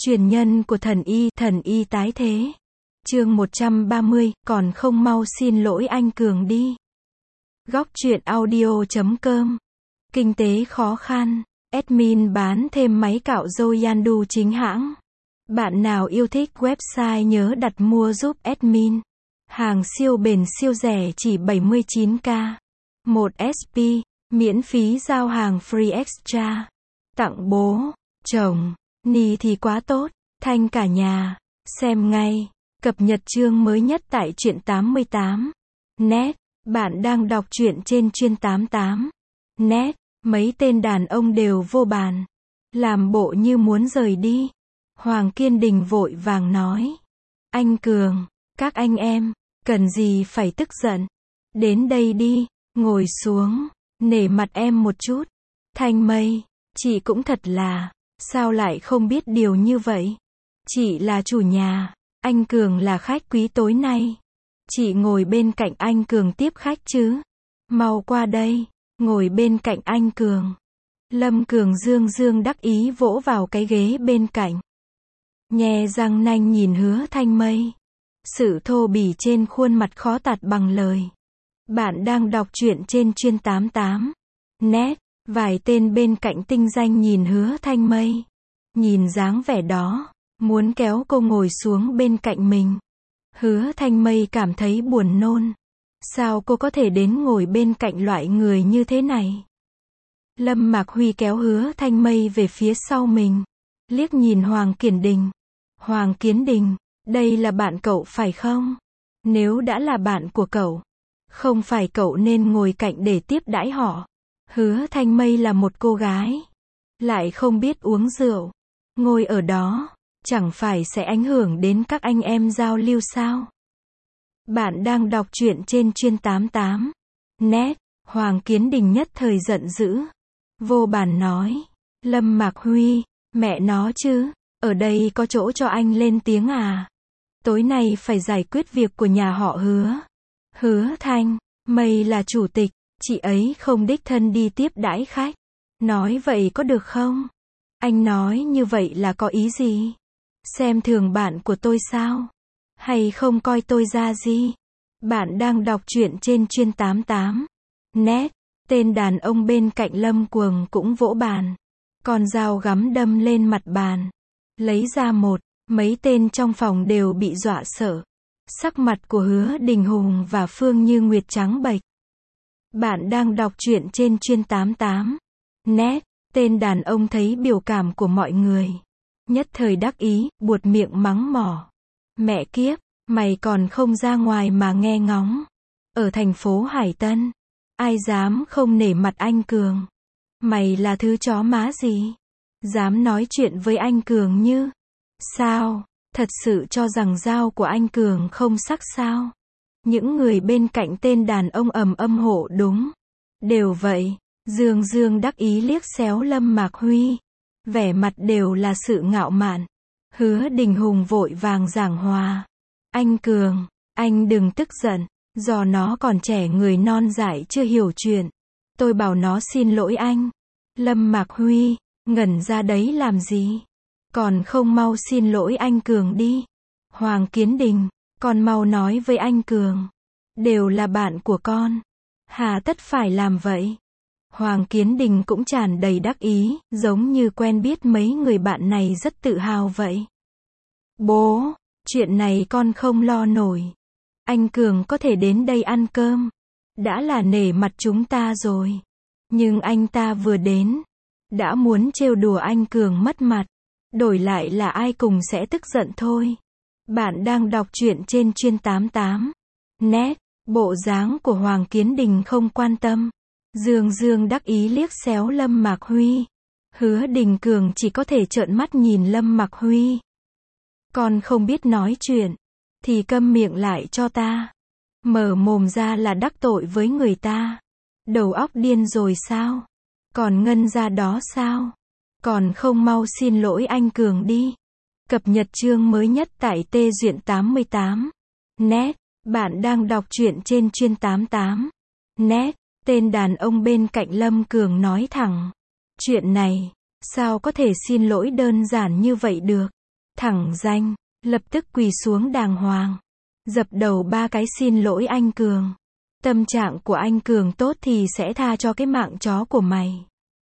Truyền nhân của thần y tái thế. Chương 130, còn không mau xin lỗi anh Cường đi. Góc truyện audio.com. Kinh tế khó khăn. Admin bán thêm máy cạo râu Yandu chính hãng. Bạn nào yêu thích website nhớ đặt mua giúp admin. Hàng siêu bền siêu rẻ chỉ 79k. 1 SP, miễn phí giao hàng free extra. Tặng bố, chồng, ni thì quá tốt, thanh cả nhà. Xem ngay. Cập nhật chương mới nhất tại truyện 88. Net. Bạn đang đọc truyện trên chuyên 88. Net. Mấy tên đàn ông đều vô bàn. Làm bộ như muốn rời đi. Hoàng Kiên Đình vội vàng nói. Anh Cường, các anh em, cần gì phải tức giận. Đến đây đi, ngồi xuống, nể mặt em một chút. Thanh Mây, chị cũng thật là, sao lại không biết điều như vậy. Chị là chủ nhà, anh Cường là khách quý tối nay. Chị ngồi bên cạnh anh Cường tiếp khách chứ. Mau qua đây, ngồi bên cạnh anh Cường. Lâm Cường dương đắc ý vỗ vào cái ghế bên cạnh. Nhe răng nanh nhìn Hứa Thanh Mây. Sự thô bỉ trên khuôn mặt khó tả bằng lời. Bạn đang đọc truyện trên chuyên 88. Net. Vài tên bên cạnh tinh danh nhìn Hứa Thanh Mây. Nhìn dáng vẻ đó, muốn kéo cô ngồi xuống bên cạnh mình. Hứa Thanh Mây cảm thấy buồn nôn. Sao cô có thể đến ngồi bên cạnh loại người như thế này? Lâm Mạc Huy kéo Hứa Thanh Mây về phía sau mình. Liếc nhìn Hoàng Kiển Đình. Hoàng Kiến Đình, đây là bạn cậu phải không? Nếu đã là bạn của cậu, không phải cậu nên ngồi cạnh để tiếp đãi họ. Hứa Thanh Mây là một cô gái, lại không biết uống rượu. Ngồi ở đó, chẳng phải sẽ ảnh hưởng đến các anh em giao lưu sao? Bạn đang đọc truyện trên chuyên 88. Net. Hoàng Kiến Đình nhất thời giận dữ. Vô bản nói. Lâm Mạc Huy, mẹ nó chứ, ở đây có chỗ cho anh lên tiếng à? Tối nay phải giải quyết việc của nhà họ Hứa. Hứa Thanh Mây là chủ tịch, chị ấy không đích thân đi tiếp đãi khách. Nói vậy có được không? Anh nói như vậy là có ý gì? Xem thường bạn của tôi sao? Hay không coi tôi ra gì? Bạn đang đọc truyện trên chuyên 88. Net. Tên đàn ông bên cạnh Lâm Cuồng cũng vỗ bàn. Con dao gắm đâm lên mặt bàn. Lấy ra mấy tên trong phòng đều bị dọa sợ. Sắc mặt của Hứa Đình Hùng và Phương Như Nguyệt trắng bệch. Bạn đang đọc truyện trên chuyên 88. Net. Tên đàn ông thấy biểu cảm của mọi người. Nhất thời đắc ý, buột miệng mắng mỏ. Mẹ kiếp, mày còn không ra ngoài mà nghe ngóng. Ở thành phố Hải Tân, ai dám không nể mặt anh Cường. Mày là thứ chó má gì? Dám nói chuyện với anh Cường như? Sao? Thật sự cho rằng dao của anh Cường không sắc sao? Những người bên cạnh tên đàn ông ầm hộ đúng. Đều vậy. Dương đắc ý liếc xéo Lâm Mạc Huy. Vẻ mặt đều là sự ngạo mạn. Hứa Đình Hùng vội vàng giảng hòa. Anh Cường, anh đừng tức giận. Do nó còn trẻ người non dại chưa hiểu chuyện. Tôi bảo nó xin lỗi anh. Lâm Mạc Huy, ngẩn ra đấy làm gì? Còn không mau xin lỗi anh Cường đi. Hoàng Kiến Đình, con mau nói với anh Cường. Đều là bạn của con. Hà tất phải làm vậy? Hoàng Kiến Đình cũng tràn đầy đắc ý, giống như quen biết mấy người bạn này rất tự hào vậy. Bố, chuyện này con không lo nổi. Anh Cường có thể đến đây ăn cơm. Đã là nể mặt chúng ta rồi. Nhưng anh ta vừa đến, đã muốn trêu đùa anh Cường mất mặt. Đổi lại là ai cùng sẽ tức giận thôi. Bạn đang đọc truyện trên chuyên 88. Net. Bộ dáng của Hoàng Kiến Đình không quan tâm. Dương đắc ý liếc xéo Lâm Mạc Huy. Hứa Đình Cường chỉ có thể trợn mắt nhìn Lâm Mạc Huy. Con không biết nói chuyện, thì câm miệng lại cho ta. Mở mồm ra là đắc tội với người ta. Đầu óc điên rồi sao? Còn ngân ra đó sao? Còn không mau xin lỗi anh Cường đi. Cập nhật chương mới nhất tại Tê Duyện 88. Net. Bạn đang đọc truyện trên chuyên 88. Net. Tên đàn ông bên cạnh Lâm Cường nói thẳng. Chuyện này, sao có thể xin lỗi đơn giản như vậy được? thẳng danh, lập tức quỳ xuống đàng hoàng. Dập đầu 3 cái xin lỗi anh Cường. Tâm trạng của anh Cường tốt thì sẽ tha cho cái mạng chó của mày.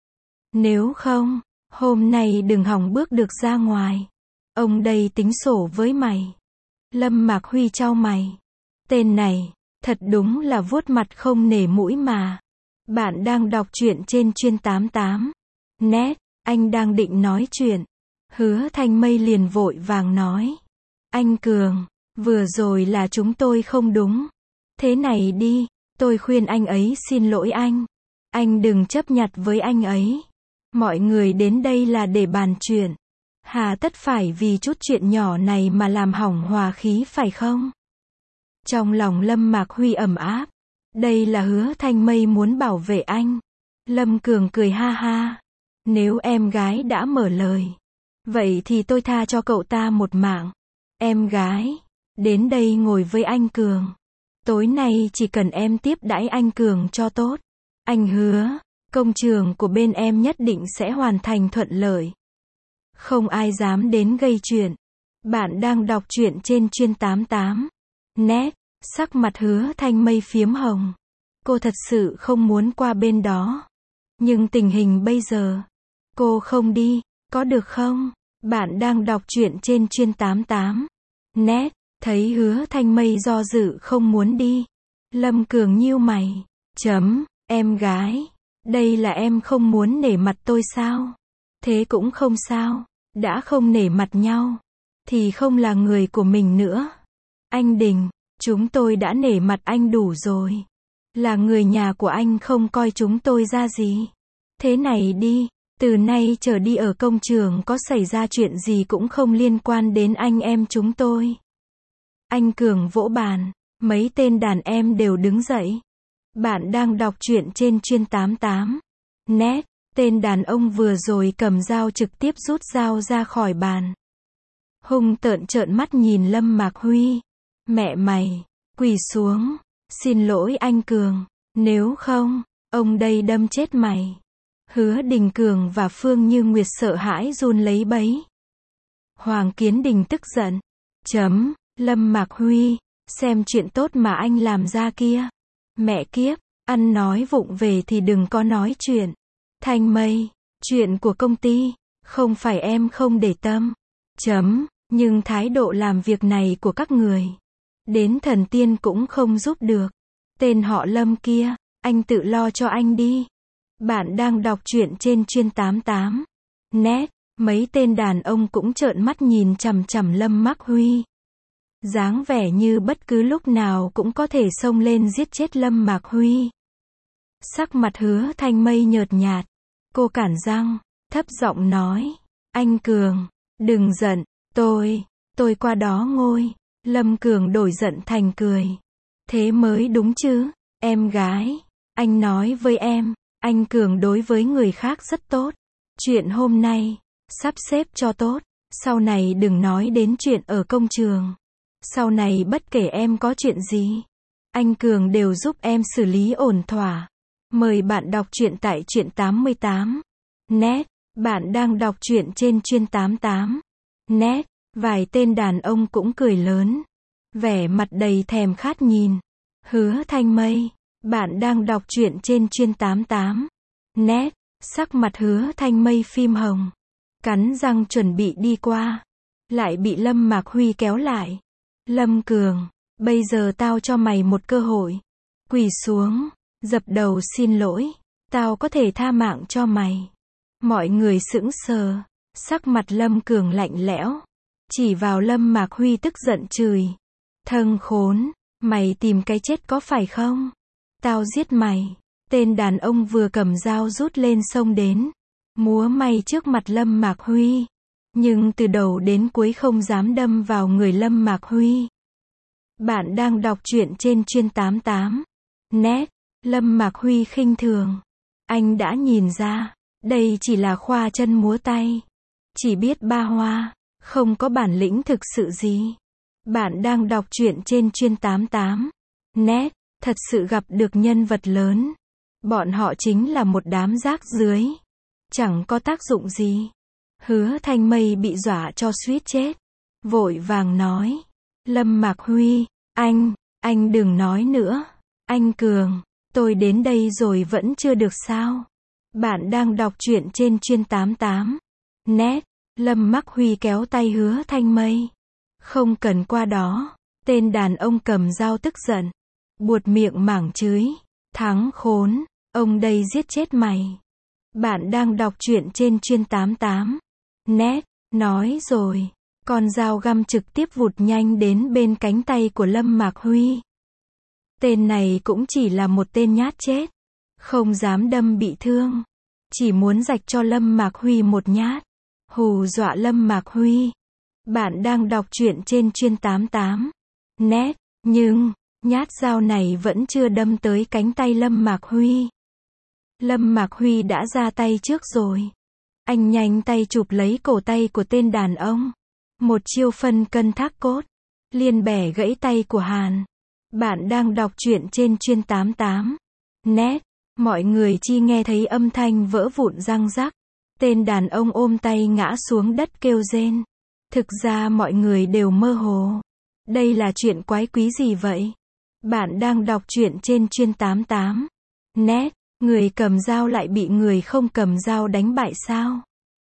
Nếu không, hôm nay đừng hòng bước được ra ngoài. Ông đây tính sổ với mày. Lâm Mạc Huy chau mày. Tên này, thật đúng là vuốt mặt không nể mũi mà. Bạn đang đọc truyện trên Chuyên 88. Net, anh đang định nói chuyện. Hứa Thanh Mây liền vội vàng nói. Anh Cường, vừa rồi là chúng tôi không đúng. Thế này đi, tôi khuyên anh ấy xin lỗi anh. Anh đừng chấp nhặt với anh ấy. Mọi người đến đây là để bàn chuyện. Hà tất phải vì chút chuyện nhỏ này mà làm hỏng hòa khí phải không? Trong lòng Lâm Mạc Huy ẩm áp. Đây là Hứa Thanh Mây muốn bảo vệ anh. Lâm Cường cười ha ha. Nếu em gái đã mở lời, vậy thì tôi tha cho cậu ta một mạng. Em gái, đến đây ngồi với anh Cường. Tối nay chỉ cần em tiếp đãi anh Cường cho tốt. Anh hứa, công trường của bên em nhất định sẽ hoàn thành thuận lợi. Không ai dám đến gây chuyện. Bạn đang đọc truyện trên Chuyên 88. Net, sắc mặt Hứa Thanh Mây phiếm hồng. Cô thật sự không muốn qua bên đó. Nhưng tình hình bây giờ, cô không đi, có được không? Bạn đang đọc truyện trên Chuyên 88. Net, thấy Hứa Thanh Mây do dự không muốn đi. Lâm Cường nhíu mày. Em gái, đây là em không muốn nể mặt tôi sao? Thế cũng không sao, đã không nể mặt nhau, thì không là người của mình nữa. Anh Đình, chúng tôi đã nể mặt anh đủ rồi. Là người nhà của anh không coi chúng tôi ra gì. Thế này đi, từ nay trở đi ở công trường có xảy ra chuyện gì cũng không liên quan đến anh em chúng tôi. Anh Cường vỗ bàn, mấy tên đàn em đều đứng dậy. Bạn đang đọc truyện trên Chuyên 88. Net, tên đàn ông vừa rồi cầm dao trực tiếp rút dao ra khỏi bàn. Hung tợn trợn mắt nhìn Lâm Mạc Huy. Mẹ mày, quỳ xuống, xin lỗi anh Cường, nếu không, ông đây đâm chết mày. Hứa Đình Cường và Phương Như Nguyệt sợ hãi run lấy bấy. Hoàng Kiến Đình tức giận. Lâm Mạc Huy, xem chuyện tốt mà anh làm ra kia. Mẹ kiếp, ăn nói vụng về thì đừng có nói chuyện. Thanh Mây, chuyện của công ty, không phải em không để tâm. Nhưng thái độ làm việc này của các người, đến thần tiên cũng không giúp được. Tên họ Lâm kia, anh tự lo cho anh đi. Bạn đang đọc truyện trên Chuyên 88. Net, mấy tên đàn ông cũng trợn mắt nhìn chằm chằm Lâm Mạc Huy. Dáng vẻ như bất cứ lúc nào cũng có thể xông lên giết chết Lâm Mạc Huy. Sắc mặt Hứa Thanh Mây nhợt nhạt. Cô cản răng, thấp giọng nói. Anh Cường, đừng giận, tôi qua đó ngồi. Lâm Cường đổi giận thành cười. Thế mới đúng chứ, em gái. Anh nói với em, anh Cường đối với người khác rất tốt. Chuyện hôm nay, sắp xếp cho tốt. Sau này đừng nói đến chuyện ở công trường. Sau này bất kể em có chuyện gì, anh Cường đều giúp em xử lý ổn thỏa. Mời bạn đọc truyện tại Truyện 88. Net, bạn đang đọc truyện trên Chuyên 88. Net, vài tên đàn ông cũng cười lớn. Vẻ mặt đầy thèm khát nhìn. Hứa Thanh Mây, bạn đang đọc truyện trên Chuyên 88. Net, sắc mặt Hứa Thanh Mây phím hồng. Cắn răng chuẩn bị đi qua. Lại bị Lâm Mạc Huy kéo lại. Lâm Cường, bây giờ tao cho mày một cơ hội. Quỳ xuống, dập đầu xin lỗi. Tao có thể tha mạng cho mày. Mọi người sững sờ. Sắc mặt Lâm Cường lạnh lẽo. Chỉ vào Lâm Mạc Huy tức giận chửi. Thằng khốn, mày tìm cái chết có phải không? Tao giết mày. Tên đàn ông vừa cầm dao rút lên xông đến. Múa may trước mặt Lâm Mạc Huy. Nhưng từ đầu đến cuối không dám đâm vào người Lâm Mạc Huy. Bạn đang đọc truyện trên Chuyên 88. Net, Lâm Mạc Huy khinh thường. Anh đã nhìn ra, đây chỉ là khoa chân múa tay. Chỉ biết ba hoa, không có bản lĩnh thực sự gì. Bạn đang đọc truyện trên Chuyên 88. Net, thật sự gặp được nhân vật lớn. Bọn họ chính là một đám rác rưới. Chẳng có tác dụng gì. Hứa Thanh Mây bị dọa cho suýt chết. vội vàng nói. Lâm Mạc Huy, anh đừng nói nữa. Anh Cường, tôi đến đây rồi vẫn chưa được sao? Bạn đang đọc truyện trên Chuyên 88. Net. Lâm Mạc Huy kéo tay Hứa Thanh Mây. Không cần qua đó. Tên đàn ông cầm dao tức giận. Buột miệng mảng chửi. Thắng khốn, ông đây giết chết mày. Bạn đang đọc truyện trên Chuyên 88. Net. Nói rồi. Con dao găm trực tiếp vụt nhanh đến bên cánh tay của Lâm Mạc Huy. Tên này cũng chỉ là một tên nhát chết. Không dám đâm bị thương. Chỉ muốn rạch cho Lâm Mạc Huy một nhát. Hù dọa Lâm Mạc Huy. Bạn đang đọc truyện trên Chuyên 88. Net. Nhưng, nhát dao này vẫn chưa đâm tới cánh tay Lâm Mạc Huy. Lâm Mạc Huy đã ra tay trước rồi. Anh nhanh tay chụp lấy cổ tay của tên đàn ông. Một chiêu phân cân thác cốt. Liền bẻ gãy tay của Hàn. Bạn đang đọc truyện trên Chuyên 88. Net. Mọi người chỉ nghe thấy âm thanh vỡ vụn răng rắc. Tên đàn ông ôm tay ngã xuống đất kêu rên. Thực ra mọi người đều mơ hồ. Đây là chuyện quái quý gì vậy? Bạn đang đọc truyện trên Chuyên 88. Net. Người cầm dao lại bị người không cầm dao đánh bại sao?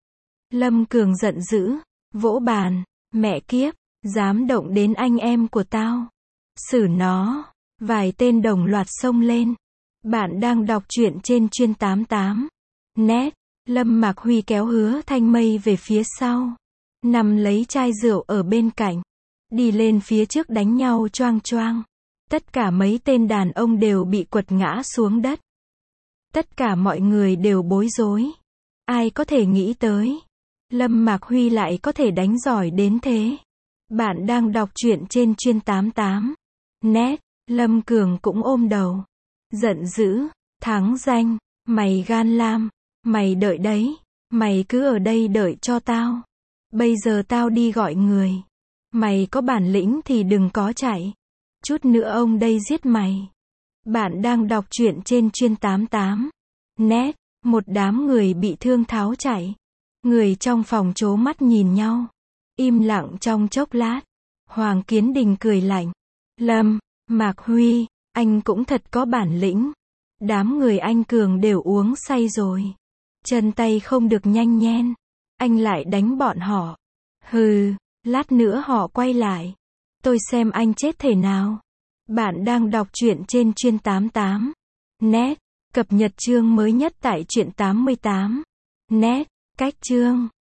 Lâm Cường giận dữ. Vỗ bàn. Mẹ kiếp. Dám động đến anh em của tao. Xử nó. Vài tên đồng loạt xông lên. Bạn đang đọc truyện trên Chuyên 88. Net. Lâm Mạc Huy kéo Hứa Thanh Mây về phía sau. Nằm lấy chai rượu ở bên cạnh. Đi lên phía trước đánh nhau choang choang. Tất cả mấy tên đàn ông đều bị quật ngã xuống đất. Tất cả mọi người đều bối rối. Ai có thể nghĩ tới. Lâm Mạc Huy lại có thể đánh giỏi đến thế. Bạn đang đọc truyện trên Chuyên 88. Net. Lâm Cường cũng ôm đầu. Giận dữ. Thắng danh. Mày gan lam. Mày đợi đấy. Mày cứ ở đây đợi cho tao. Bây giờ tao đi gọi người. Mày có bản lĩnh thì đừng có chạy. Chút nữa ông đây giết mày. Bạn đang đọc truyện trên Chuyên 88. Net. Một đám người bị thương tháo chạy. Người trong phòng trố mắt nhìn nhau. Im lặng trong chốc lát. Hoàng Kiến Đình cười lạnh. Lâm Mạc Huy, anh cũng thật có bản lĩnh. Đám người anh Cường đều uống say rồi. Chân tay không được nhanh nhen. Anh lại đánh bọn họ. Hừ, lát nữa họ quay lại. Tôi xem anh chết thể nào. Bạn đang đọc truyện trên Chuyên 88. Net. Cập nhật chương mới nhất tại truyện 88. Net. Cách chương